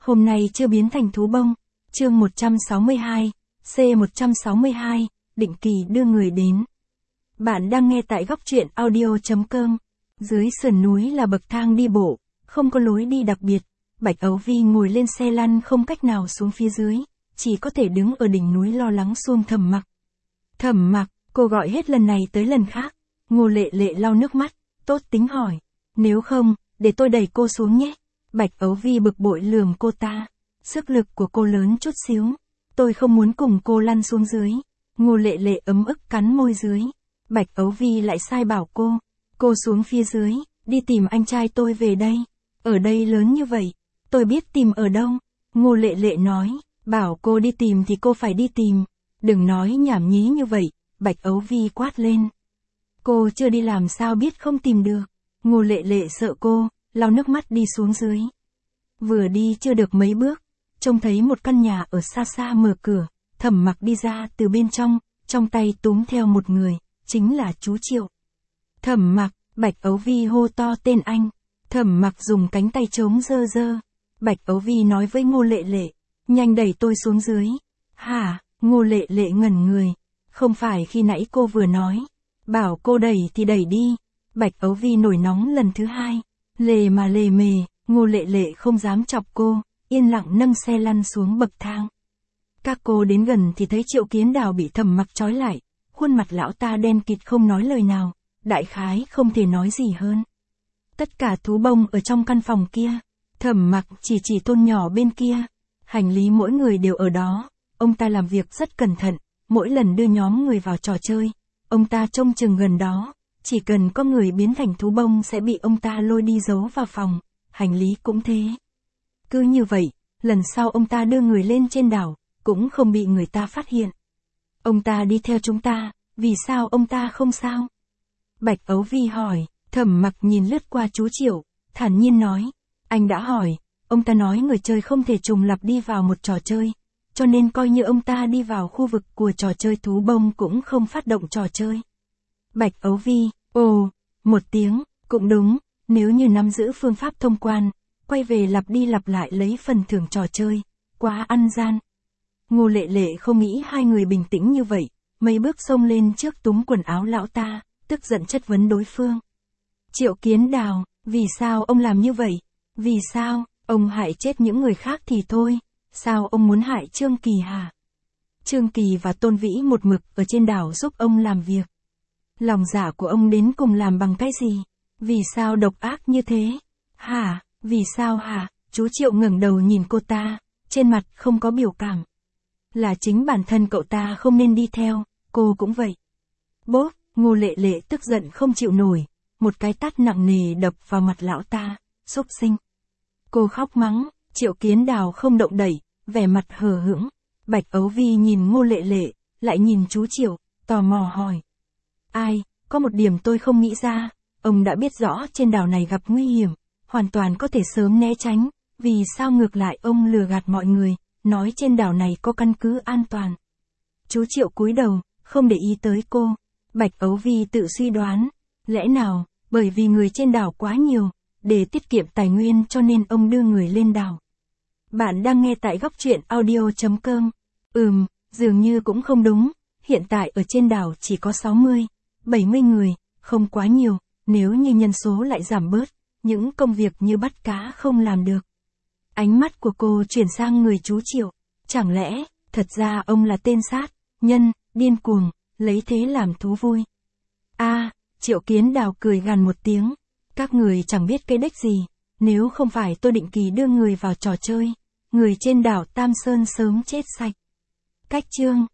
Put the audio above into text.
hôm nay chưa biến thành thú bông. Chương 162, C162, định kỳ đưa người đến. Bạn đang nghe tại góc truyện audio.com. Dưới sườn núi là bậc thang đi bộ, không có lối đi đặc biệt. Bạch Ấu Vi ngồi lên xe lăn không cách nào xuống phía dưới, chỉ có thể đứng ở đỉnh núi lo lắng xuông Thẩm Mặc. Thẩm Mặc, cô gọi hết lần này tới lần khác. Ngô Lệ Lệ lau nước mắt, tốt tính hỏi. Nếu không, để tôi đẩy cô xuống nhé. Bạch Ấu Vi bực bội lườm cô ta. Sức lực của cô lớn chút xíu. Tôi không muốn cùng cô lăn xuống dưới. Ngô Lệ Lệ ấm ức cắn môi dưới. Bạch Ấu Vi lại sai bảo cô. Cô xuống phía dưới, đi tìm anh trai tôi về đây. Ở đây lớn như vậy, tôi biết tìm ở đâu. Ngô Lệ Lệ nói, bảo cô đi tìm thì cô phải đi tìm. Đừng nói nhảm nhí như vậy, Bạch Ấu Vi quát lên. Cô chưa đi làm sao biết không tìm được. Ngô Lệ Lệ sợ cô, lau nước mắt đi xuống dưới. Vừa đi chưa được mấy bước, trông thấy một căn nhà ở xa xa mở cửa, Thẩm Mặc đi ra từ bên trong tay túm theo một người, chính là chú Triệu. Thẩm Mặc, Bạch Ấu Vi hô to tên anh. Thẩm Mặc dùng cánh tay trống dơ dơ. Bạch Ấu Vi nói với Ngô Lệ Lệ, nhanh đẩy tôi xuống dưới. Hả? Ngô Lệ Lệ ngẩn người. Không phải khi nãy cô vừa nói, bảo cô đẩy thì đẩy đi. Bạch Ấu Vi nổi nóng lần thứ hai. Lề mà lề mề, Ngô Lệ Lệ không dám chọc cô, yên lặng nâng xe lăn xuống bậc thang. Các cô đến gần thì thấy Triệu Kiến Đào bị Thẩm Mặc trói lại, khuôn mặt lão ta đen kịt không nói lời nào, đại khái không thể nói gì hơn. Tất cả thú bông ở trong căn phòng kia, Thẩm Mặc chỉ thôn nhỏ bên kia, hành lý mỗi người đều ở đó, ông ta làm việc rất cẩn thận, mỗi lần đưa nhóm người vào trò chơi, ông ta trông chừng gần đó, chỉ cần có người biến thành thú bông sẽ bị ông ta lôi đi giấu vào phòng, hành lý cũng thế. Cứ như vậy, lần sau ông ta đưa người lên trên đảo, cũng không bị người ta phát hiện. Ông ta đi theo chúng ta, vì sao ông ta không sao? Bạch Ấu Vi hỏi. Thẩm Mặc nhìn lướt qua chú Triệu, thản nhiên nói, anh đã hỏi, ông ta nói người chơi không thể trùng lặp đi vào một trò chơi, cho nên coi như ông ta đi vào khu vực của trò chơi thú bông cũng không phát động trò chơi. Bạch Ấu Vi, ồ, một tiếng, cũng đúng, nếu như nắm giữ phương pháp thông quan, quay về lặp đi lặp lại lấy phần thưởng trò chơi, quá ăn gian. Ngô Lệ Lệ không nghĩ hai người bình tĩnh như vậy, mấy bước xông lên trước túm quần áo lão ta, tức giận chất vấn đối phương. Triệu Kiến Đào, vì sao ông làm như vậy? Vì sao, ông hại chết những người khác thì thôi, sao ông muốn hại Trương Kỳ hả? Trương Kỳ và Tôn Vĩ một mực ở trên đảo giúp ông làm việc. Lòng dạ của ông đến cùng làm bằng cái gì? Vì sao độc ác như thế? Hả, vì sao hả? Chú Triệu ngẩng đầu nhìn cô ta, trên mặt không có biểu cảm. Là chính bản thân cậu ta không nên đi theo, cô cũng vậy. Bốp, Ngô Lệ Lệ tức giận không chịu nổi. Một cái tát nặng nề đập vào mặt lão ta, xúc sinh. Cô khóc mắng, Triệu Kiến Đào không động đậy, vẻ mặt hờ hững. Bạch Ấu Vi nhìn Ngô Lệ Lệ, lại nhìn chú Triệu, tò mò hỏi. Ai, có một điểm tôi không nghĩ ra, ông đã biết rõ trên đảo này gặp nguy hiểm, hoàn toàn có thể sớm né tránh, vì sao ngược lại ông lừa gạt mọi người, nói trên đảo này có căn cứ an toàn. Chú Triệu cúi đầu, không để ý tới cô. Bạch Ấu Vi tự suy đoán, lẽ nào, bởi vì người trên đảo quá nhiều, để tiết kiệm tài nguyên cho nên ông đưa người lên đảo. Bạn đang nghe tại góc truyện audio.com. Dường như cũng không đúng, hiện tại ở trên đảo chỉ có 60, 70 người, không quá nhiều, nếu như nhân số lại giảm bớt, những công việc như bắt cá không làm được. Ánh mắt của cô chuyển sang người chú Triệu, chẳng lẽ, thật ra ông là tên sát, nhân, điên cuồng, lấy thế làm thú vui. Triệu Kiến Đào cười gằn một tiếng, các người chẳng biết cái đếch gì, nếu không phải tôi định kỳ đưa người vào trò chơi, người trên đảo Tam Sơn sớm chết sạch. Cách chương